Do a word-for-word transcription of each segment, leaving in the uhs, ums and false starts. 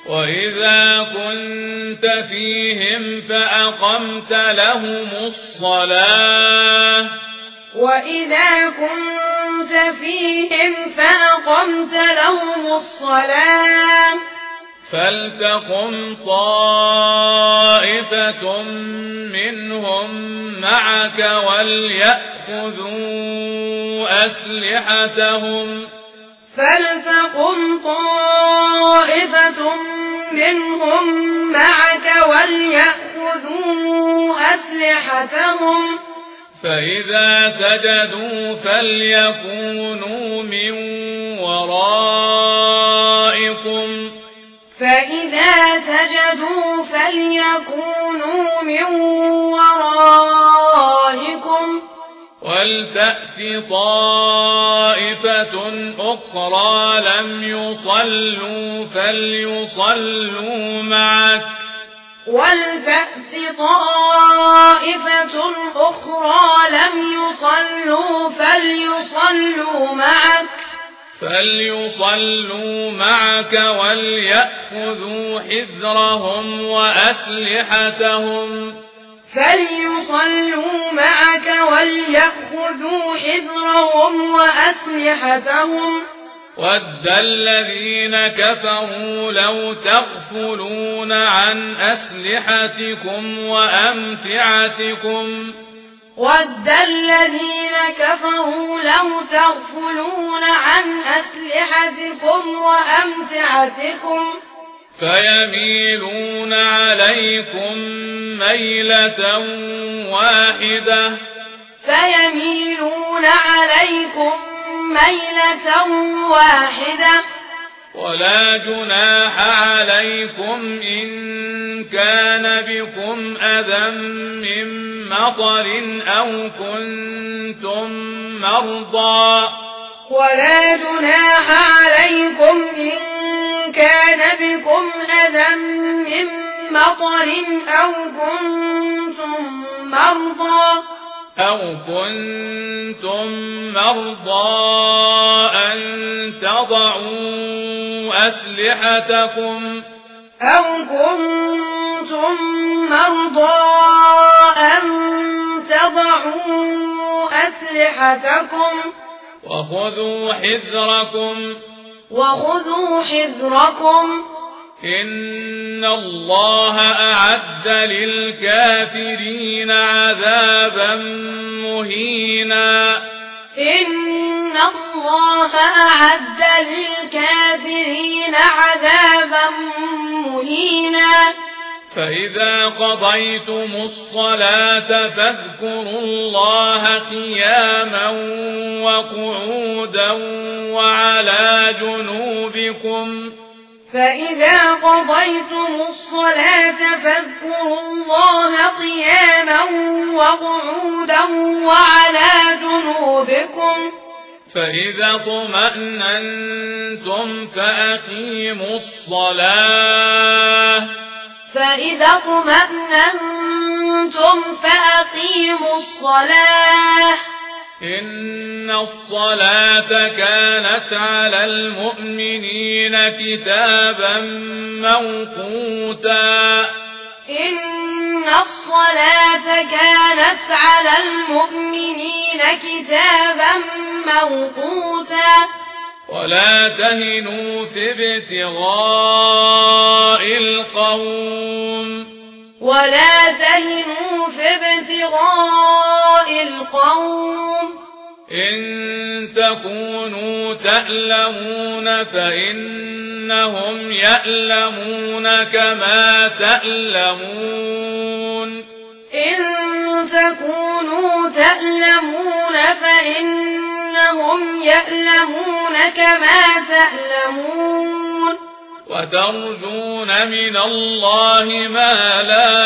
وإذا كنت فيهم فأقمت لهم الصلاة وإذا كنت فيهم فأقمت لهم الصلاة فلتقم طائفة منهم معك وليأخذوا أسلحتهم فلتقم طائفة منهم معك وليأخذوا أسلحتهم فإذا سجدوا فليكونوا من ورائكم فإذا سجدوا فليكونوا من ورائكم ولتأت طائفة أخرى لم يصلوا فليصلوا معك ولتأت طائفة أخرى لم يصلوا فليصلوا معك فليصلوا معك وليأخذوا حذرهم وأسلحتهم فليصلوا معك وليأخذوا حذرهم وأسلحتهم ود الذين كفروا لو تغفلون عن أسلحتكم وأمتعتكم ود الذين كفروا لو تغفلون عن أسلحتكم وأمتعتكم فيميلون عليكم ميلة واحدة فيميلون عليكم ميلة واحدة ولا جناح عليكم إن كان بكم أذى من مطر أو كنتم مرضى ولا جناح عليكم إن كان بكم أذى من مطر أو كنتم مرضى أو كنتم مرضى أن تضعوا أسلحتكم أو كنتم مرضى أن تضعوا أسلحتكم وخذوا حذركم وخذوا حذركم إن الله أعد للكافرين عذابا مهينا إن الله أعد للكافرين عذابا مهينا فإذا قضيتم الصلاة فاذكروا الله قياما وقعودا وعلى جنوبكم فإذا قضيتم الصلاة فاذكروا الله قياما وقعودا وعلى جنوبكم فإذا اطمأننتم فأقيموا الصلاة فإذا اطمأننتم فأقيموا الصلاة إن الصلاة كانت على المؤمنين كتابا موقوتا إن الصلاة كانت على المؤمنين كتابا موقوتا ولا تهنوا في ابتغاء القوم ولا تهنوا في ابتغاء القوم إن تكونوا تألمون فإنهم يألمون كما تألمون إن تكونوا تألمون فإنهم يألمون كما تألمون وترجون من الله ما لا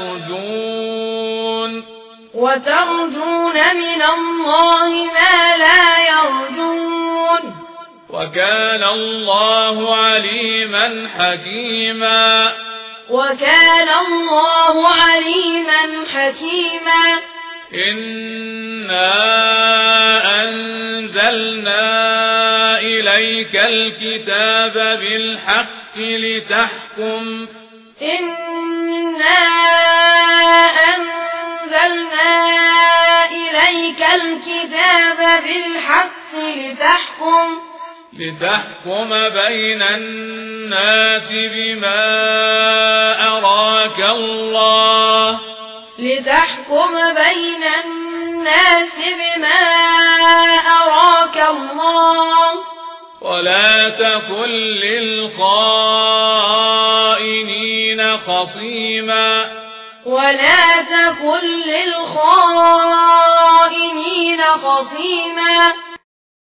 يرجون وترجون من الله ما لا يرجون وكان الله عليما حكيما وكان الله عليما حكيما إنا أنزلنا إليك الكتاب بالحق لتحكم إنا أنزلنا إليك الكتاب بالحق لتحكم لتحكم بين الناس بما أراك الله لتحكم بين الناس بما أراك الله ولا تكن للخائنين خصيما ولا تكن للخائنين خصيما